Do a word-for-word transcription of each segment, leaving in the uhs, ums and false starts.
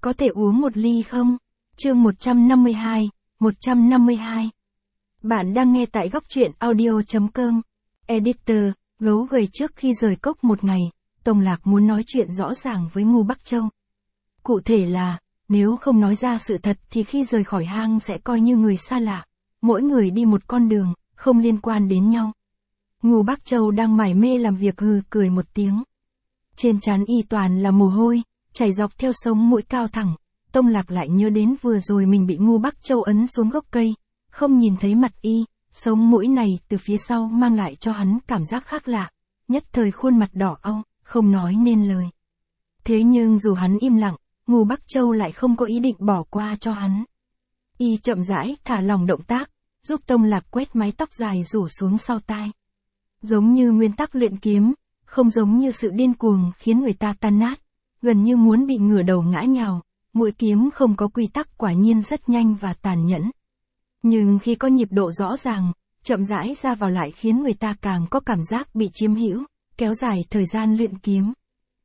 có thể uống một ly không? Chương một trăm năm mươi hai, một trăm năm mươi hai. Bạn đang nghe tại góc truyện audio chấm com. Editor, gấu gầy trước khi rời cốc một ngày, Tông Lạc muốn nói chuyện rõ ràng với Ngưu Bắc Châu. Cụ thể là, nếu không nói ra sự thật thì khi rời khỏi hang sẽ coi như người xa lạ, mỗi người đi một con đường, không liên quan đến nhau. Ngưu Bắc Châu đang mải mê làm việc hừ cười một tiếng. Trên trán y toàn là mồ hôi, chảy dọc theo sống mũi cao thẳng. Tông Lạc lại nhớ đến vừa rồi mình bị Ngưu Bắc Châu ấn xuống gốc cây, không nhìn thấy mặt y, sống mũi này từ phía sau mang lại cho hắn cảm giác khác lạ, nhất thời khuôn mặt đỏ au, không nói nên lời. Thế nhưng dù hắn im lặng, Ngưu Bắc Châu lại không có ý định bỏ qua cho hắn. Y chậm rãi thả lỏng động tác, giúp Tông Lạc quét mái tóc dài rủ xuống sau tai. Giống như nguyên tắc luyện kiếm, không giống như sự điên cuồng khiến người ta tan nát, gần như muốn bị ngửa đầu ngã nhào. Mũi kiếm không có quy tắc quả nhiên rất nhanh và tàn nhẫn. Nhưng khi có nhịp độ rõ ràng, chậm rãi ra vào lại khiến người ta càng có cảm giác bị chiếm hữu, kéo dài thời gian luyện kiếm.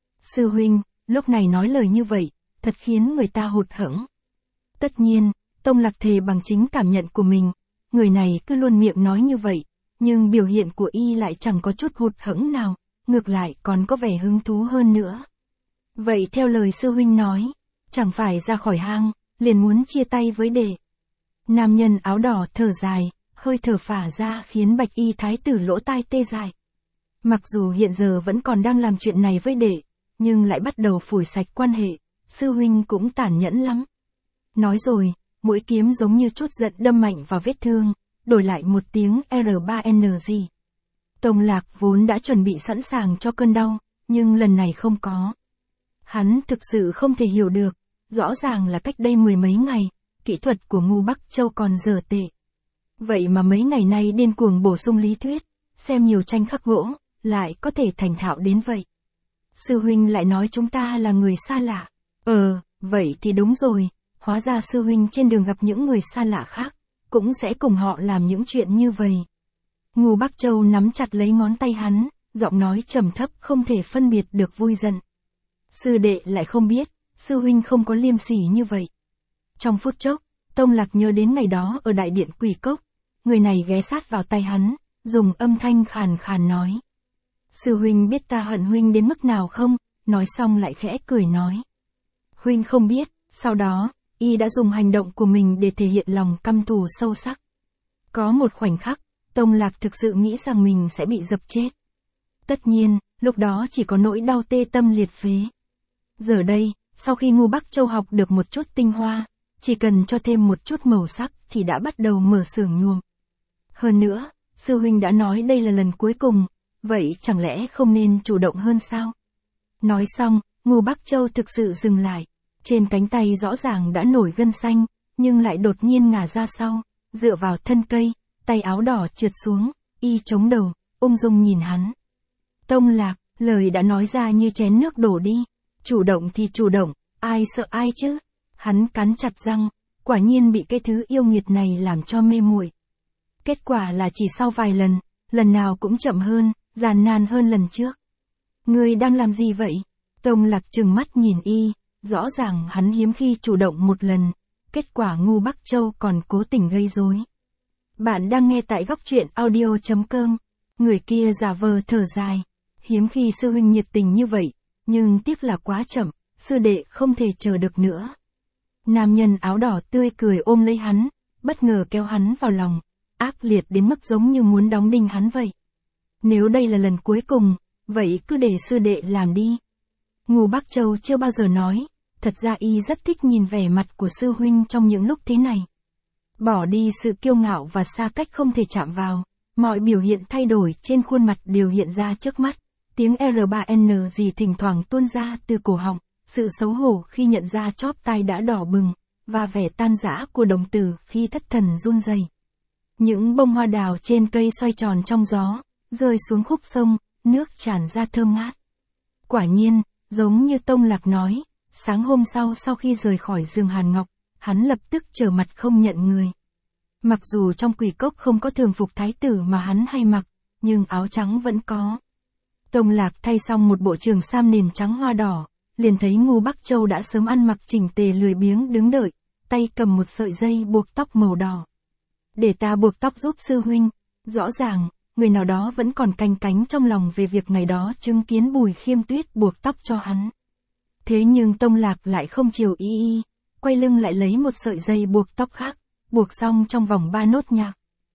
Sư huynh, lúc này nói lời như vậy, thật khiến người ta hụt hẫng. Tất nhiên, Tông Lạc thề bằng chính cảm nhận của mình, người này cứ luôn miệng nói như vậy, nhưng biểu hiện của y lại chẳng có chút hụt hẫng nào, ngược lại còn có vẻ hứng thú hơn nữa. Vậy theo lời sư huynh nói, chẳng phải ra khỏi hang, liền muốn chia tay với đệ. Nam nhân áo đỏ thở dài, hơi thở phả ra khiến bạch y thái tử lỗ tai tê dại. Mặc dù hiện giờ vẫn còn đang làm chuyện này với đệ, nhưng lại bắt đầu phủi sạch quan hệ, sư huynh cũng tàn nhẫn lắm. Nói rồi, mũi kiếm giống như chút giận đâm mạnh vào vết thương, đổi lại một tiếng R ba N G. Tông Lạc vốn đã chuẩn bị sẵn sàng cho cơn đau, nhưng lần này không có. Hắn thực sự không thể hiểu được, rõ ràng là cách đây mười mấy ngày, kỹ thuật của Ngưu Bắc Châu còn dở tệ. Vậy mà mấy ngày nay điên cuồng bổ sung lý thuyết, xem nhiều tranh khắc gỗ, lại có thể thành thạo đến vậy. Sư huynh lại nói chúng ta là người xa lạ. Ờ, vậy thì đúng rồi, hóa ra sư huynh trên đường gặp những người xa lạ khác, cũng sẽ cùng họ làm những chuyện như vậy. Ngưu Bắc Châu nắm chặt lấy ngón tay hắn, giọng nói trầm thấp không thể phân biệt được vui giận. Sư đệ lại không biết, sư huynh không có liêm sỉ như vậy. Trong phút chốc, Tông Lạc nhớ đến ngày đó ở đại điện Quỷ Cốc, người này ghé sát vào tay hắn, dùng âm thanh khàn khàn nói. Sư huynh biết ta hận huynh đến mức nào không? Nói xong lại khẽ cười nói. Huynh không biết, sau đó, y đã dùng hành động của mình để thể hiện lòng căm thù sâu sắc. Có một khoảnh khắc, Tông Lạc thực sự nghĩ rằng mình sẽ bị dập chết. Tất nhiên, lúc đó chỉ có nỗi đau tê tâm liệt phế. Giờ đây, sau khi Ngưu Bắc Châu học được một chút tinh hoa, chỉ cần cho thêm một chút màu sắc thì đã bắt đầu mở xưởng nhuộm. Hơn nữa, sư huynh đã nói đây là lần cuối cùng, vậy chẳng lẽ không nên chủ động hơn sao? Nói xong, Ngưu Bắc Châu thực sự dừng lại, trên cánh tay rõ ràng đã nổi gân xanh, nhưng lại đột nhiên ngả ra sau, dựa vào thân cây, tay áo đỏ trượt xuống, y chống đầu, ung dung nhìn hắn. Tông Lạc, lời đã nói ra như chén nước đổ đi. Chủ động thì chủ động, ai sợ ai chứ? Hắn cắn chặt răng, quả nhiên bị cái thứ yêu nghiệt này làm cho mê muội. Kết quả là chỉ sau vài lần, lần nào cũng chậm hơn, gian nan hơn lần trước. Ngươi đang làm gì vậy? Tông Lạc trừng mắt nhìn y, rõ ràng hắn hiếm khi chủ động một lần, kết quả Ngưu Bắc Châu còn cố tình gây rối. Bạn đang nghe tại góc truyện audio chấm com. Người kia giả vờ thở dài, hiếm khi sư huynh nhiệt tình như vậy. Nhưng tiếc là quá chậm, sư đệ không thể chờ được nữa. Nam nhân áo đỏ tươi cười ôm lấy hắn, bất ngờ kéo hắn vào lòng, ác liệt đến mức giống như muốn đóng đinh hắn vậy. Nếu đây là lần cuối cùng, vậy cứ để sư đệ làm đi. Ngưu Bắc Châu chưa bao giờ nói, thật ra y rất thích nhìn vẻ mặt của sư huynh trong những lúc thế này. Bỏ đi sự kiêu ngạo và xa cách không thể chạm vào, mọi biểu hiện thay đổi trên khuôn mặt đều hiện ra trước mắt. Tiếng R ba N G thỉnh thoảng tuôn ra từ cổ họng, sự xấu hổ khi nhận ra chóp tai đã đỏ bừng, và vẻ tan rã của đồng tử khi thất thần run rẩy. Những bông hoa đào trên cây xoay tròn trong gió, rơi xuống khúc sông, nước tràn ra thơm ngát. Quả nhiên, giống như Tông Lạc nói, sáng hôm sau sau khi rời khỏi giường Hàn Ngọc, hắn lập tức trở mặt không nhận người. Mặc dù trong Quỷ Cốc không có thường phục thái tử mà hắn hay mặc, nhưng áo trắng vẫn có. Tông Lạc thay xong một bộ trường sam nền trắng hoa đỏ, liền thấy Ngô Bắc Châu đã sớm ăn mặc chỉnh tề lười biếng đứng đợi, tay cầm một sợi dây buộc tóc màu đỏ. Để ta buộc tóc giúp sư huynh. Rõ ràng, người nào đó vẫn còn canh cánh trong lòng về việc ngày đó chứng kiến Bùi Khiêm Tuyết buộc tóc cho hắn. Thế nhưng Tông Lạc lại không chiều y y, quay lưng lại lấy một sợi dây buộc tóc khác, buộc xong trong vòng ba nốt nhạc.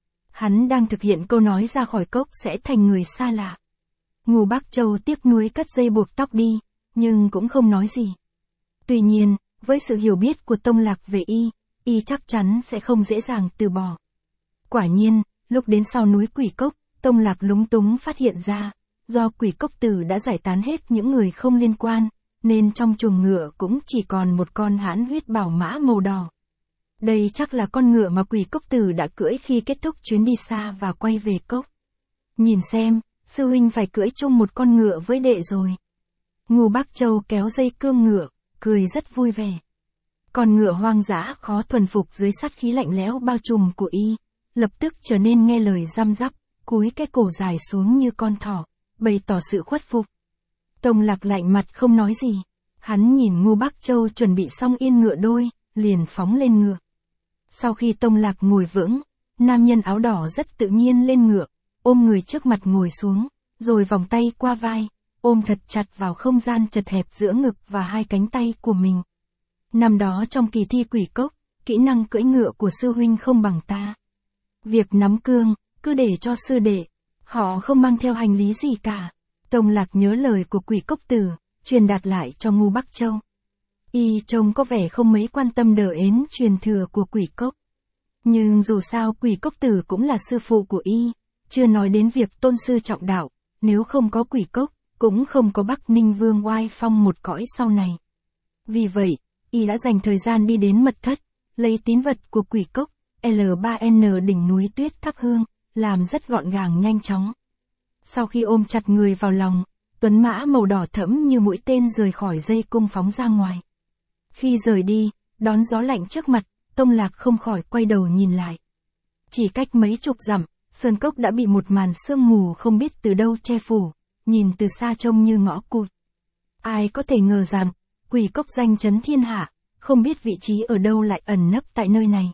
Hắn đang thực hiện câu nói ra khỏi cốc sẽ thành người xa lạ. Ngô Bắc Châu tiếc nuối cất dây buộc tóc đi, nhưng cũng không nói gì. Tuy nhiên, với sự hiểu biết của Tông Lạc về y, y chắc chắn sẽ không dễ dàng từ bỏ. Quả nhiên, lúc đến sau núi Quỷ Cốc, Tông Lạc lúng túng phát hiện ra, do Quỷ Cốc Tử đã giải tán hết những người không liên quan, nên trong chuồng ngựa cũng chỉ còn một con hãn huyết bảo mã màu đỏ. Đây chắc là con ngựa mà Quỷ Cốc Tử đã cưỡi khi kết thúc chuyến đi xa và quay về cốc. Nhìn xem, sư huynh phải cưỡi chung một con ngựa với đệ rồi. Ngô Bắc Châu kéo dây cương ngựa, cười rất vui vẻ. Con ngựa hoang dã khó thuần phục dưới sát khí lạnh lẽo bao trùm của y, lập tức trở nên nghe lời răm rắp, cúi cái cổ dài xuống như con thỏ, bày tỏ sự khuất phục. Tông Lạc lạnh mặt không nói gì, hắn nhìn Ngô Bắc Châu chuẩn bị xong yên ngựa đôi, liền phóng lên ngựa. Sau khi Tông Lạc ngồi vững, nam nhân áo đỏ rất tự nhiên lên ngựa, ôm người trước mặt ngồi xuống, rồi vòng tay qua vai, ôm thật chặt vào không gian chật hẹp giữa ngực và hai cánh tay của mình. Năm đó trong kỳ thi Quỷ Cốc, kỹ năng cưỡi ngựa của sư huynh không bằng ta. Việc nắm cương, cứ để cho sư đệ, họ không mang theo hành lý gì cả. Tông Lạc nhớ lời của Quỷ Cốc Tử, truyền đạt lại cho Ngô Bắc Châu. Y trông có vẻ không mấy quan tâm đờ ến truyền thừa của Quỷ Cốc. Nhưng dù sao Quỷ Cốc Tử cũng là sư phụ của y, chưa nói đến việc tôn sư trọng đạo, nếu không có Quỷ Cốc, cũng không có Bắc Ninh Vương oai phong một cõi sau này. Vì vậy, y đã dành thời gian đi đến mật thất, lấy tín vật của Quỷ Cốc, L ba N đỉnh núi tuyết thắp hương, làm rất gọn gàng nhanh chóng. Sau khi ôm chặt người vào lòng, tuấn mã màu đỏ thẫm như mũi tên rời khỏi dây cung phóng ra ngoài. Khi rời đi, đón gió lạnh trước mặt, Tông Lạc không khỏi quay đầu nhìn lại. Chỉ cách mấy chục dặm, sơn cốc đã bị một màn sương mù không biết từ đâu che phủ, nhìn từ xa trông như ngõ cụt. Ai có thể ngờ rằng, Quỷ Cốc danh chấn thiên hạ, không biết vị trí ở đâu lại ẩn nấp tại nơi này.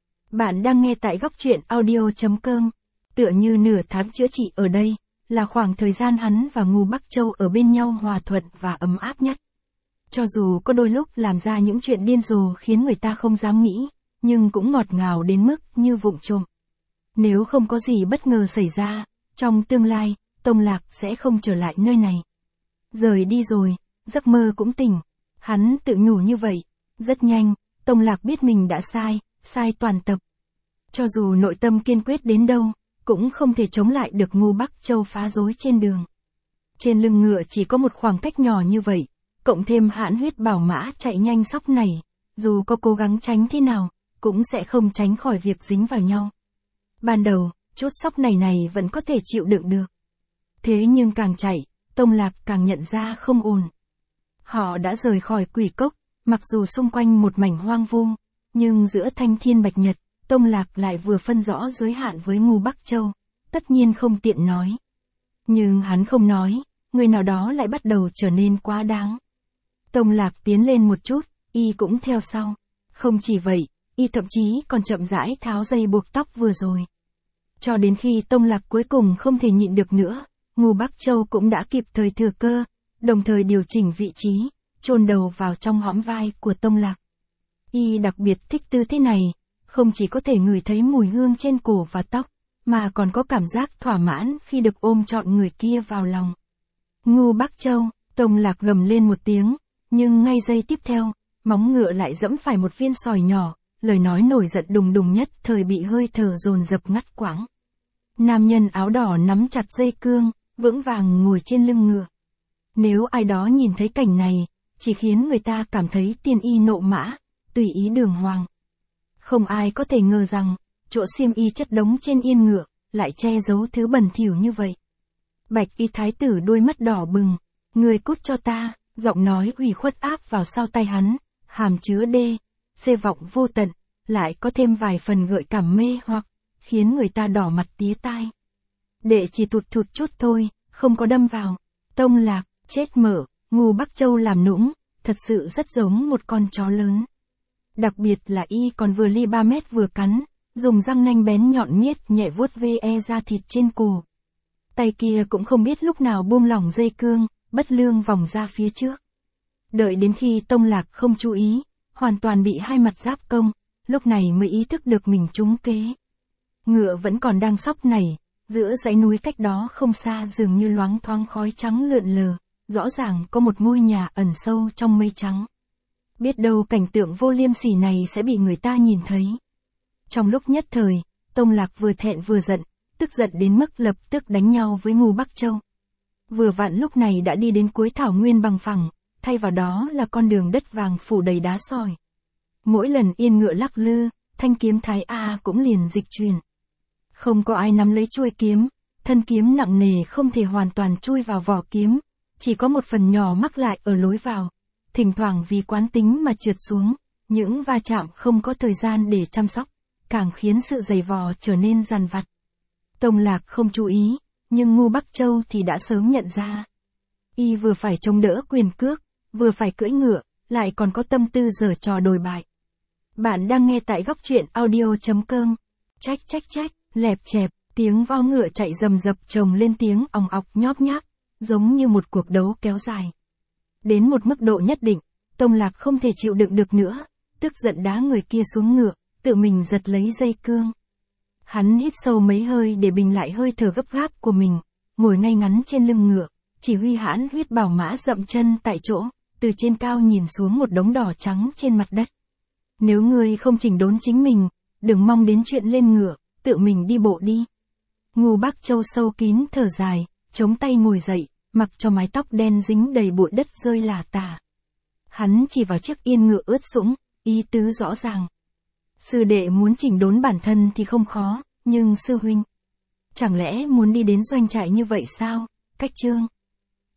Bạn đang nghe tại góc truyện audio chấm com. Tựa như nửa tháng chữa trị ở đây, là khoảng thời gian hắn và Ngô Bắc Châu ở bên nhau hòa thuận và ấm áp nhất. Cho dù có đôi lúc làm ra những chuyện điên rồ khiến người ta không dám nghĩ, nhưng cũng ngọt ngào đến mức như vụng trộm. Nếu không có gì bất ngờ xảy ra, trong tương lai, Tông Lạc sẽ không trở lại nơi này. Rời đi rồi, giấc mơ cũng tỉnh. Hắn tự nhủ như vậy. Rất nhanh, Tông Lạc biết mình đã sai, sai toàn tập. Cho dù nội tâm kiên quyết đến đâu, cũng không thể chống lại được Ngô Bắc Châu phá rối trên đường. Trên lưng ngựa chỉ có một khoảng cách nhỏ như vậy, cộng thêm hãn huyết bảo mã chạy nhanh sóc này, dù có cố gắng tránh thế nào, cũng sẽ không tránh khỏi việc dính vào nhau. Ban đầu, chút sóc này này vẫn có thể chịu đựng được. Thế nhưng càng chạy, Tông Lạc càng nhận ra không ổn. Họ đã rời khỏi Quỷ Cốc, mặc dù xung quanh một mảnh hoang vu, nhưng giữa thanh thiên bạch nhật, Tông Lạc lại vừa phân rõ giới hạn với Ngô Bắc Châu, tất nhiên không tiện nói. Nhưng hắn không nói, người nào đó lại bắt đầu trở nên quá đáng. Tông Lạc tiến lên một chút, y cũng theo sau. Không chỉ vậy, y thậm chí còn chậm rãi tháo dây buộc tóc vừa rồi. Cho đến khi Tông Lạc cuối cùng không thể nhịn được nữa, Ngô Bắc Châu cũng đã kịp thời thừa cơ, đồng thời điều chỉnh vị trí, chôn đầu vào trong hõm vai của Tông Lạc. Y đặc biệt thích tư thế này, không chỉ có thể ngửi thấy mùi hương trên cổ và tóc, mà còn có cảm giác thỏa mãn khi được ôm trọn người kia vào lòng. Ngô Bắc Châu, Tông Lạc gầm lên một tiếng, nhưng ngay giây tiếp theo, móng ngựa lại dẫm phải một viên sỏi nhỏ, lời nói nổi giận đùng đùng nhất thời bị hơi thở dồn dập ngắt quãng. Nam nhân áo đỏ nắm chặt dây cương, vững vàng ngồi trên lưng ngựa. Nếu ai đó nhìn thấy cảnh này, chỉ khiến người ta cảm thấy tiên y nộ mã, tùy ý đường hoàng. Không ai có thể ngờ rằng, chỗ xiêm y chất đống trên yên ngựa, lại che giấu thứ bẩn thỉu như vậy. Bạch y thái tử đôi mắt đỏ bừng, người cút cho ta, giọng nói ủy khuất áp vào sau tay hắn, hàm chứa đê, xê vọng vô tận, lại có thêm vài phần gợi cảm mê hoặc, khiến người ta đỏ mặt tía tai. Đệ chỉ tụt thụt chút thôi, không có đâm vào. Tông Lạc, chết mở, Ngô Bắc Châu làm nũng, thật sự rất giống một con chó lớn. Đặc biệt là y còn vừa ly ba mét vừa cắn, dùng răng nanh bén nhọn miết nhẹ vuốt ve da thịt trên cổ. Tay kia cũng không biết lúc nào buông lỏng dây cương, bất lương vòng ra phía trước. Đợi đến khi Tông Lạc không chú ý, hoàn toàn bị hai mặt giáp công, lúc này mới ý thức được mình trúng kế. Ngựa vẫn còn đang sóc nảy, giữa dãy núi cách đó không xa dường như loáng thoáng khói trắng lượn lờ, rõ ràng có một ngôi nhà ẩn sâu trong mây trắng. Biết đâu cảnh tượng vô liêm sỉ này sẽ bị người ta nhìn thấy. Trong lúc nhất thời, Tông Lạc vừa thẹn vừa giận, tức giận đến mức lập tức đánh nhau với Ngưu Bắc Châu. Vừa vặn lúc này đã đi đến cuối thảo nguyên bằng phẳng, thay vào đó là con đường đất vàng phủ đầy đá sỏi. Mỗi lần yên ngựa lắc lư, thanh kiếm Thái A cũng liền dịch chuyển. Không có ai nắm lấy chuôi kiếm, thân kiếm nặng nề không thể hoàn toàn chui vào vỏ kiếm, chỉ có một phần nhỏ mắc lại ở lối vào. Thỉnh thoảng vì quán tính mà trượt xuống, những va chạm không có thời gian để chăm sóc, càng khiến sự dày vò trở nên dằn vặt. Tông Lạc không chú ý, nhưng Ngưu Bắc Châu thì đã sớm nhận ra. Y vừa phải chống đỡ quyền cước, vừa phải cưỡi ngựa, lại còn có tâm tư giở trò đồi bại. Bạn đang nghe tại góc truyện audio chấm com. Trách trách trách, lẹp chẹp, tiếng vo ngựa chạy rầm rập chồng lên tiếng òng ọc nhóp nháp, giống như một cuộc đấu kéo dài. Đến một mức độ nhất định, Tông Lạc không thể chịu đựng được nữa, tức giận đá người kia xuống ngựa, tự mình giật lấy dây cương. Hắn hít sâu mấy hơi để bình lại hơi thở gấp gáp của mình, ngồi ngay ngắn trên lưng ngựa, chỉ huy hãn huyết bảo mã dậm chân tại chỗ, từ trên cao nhìn xuống một đống đỏ trắng trên mặt đất. Nếu ngươi không chỉnh đốn chính mình, đừng mong đến chuyện lên ngựa, tự mình đi bộ đi. Ngưu Bắc Châu sâu kín thở dài, chống tay ngồi dậy, mặc cho mái tóc đen dính đầy bụi đất rơi lả tả. Hắn chỉ vào chiếc yên ngựa ướt sũng, ý tứ rõ ràng. Sư đệ muốn chỉnh đốn bản thân thì không khó, nhưng sư huynh, chẳng lẽ muốn đi đến doanh trại như vậy sao? Cách chương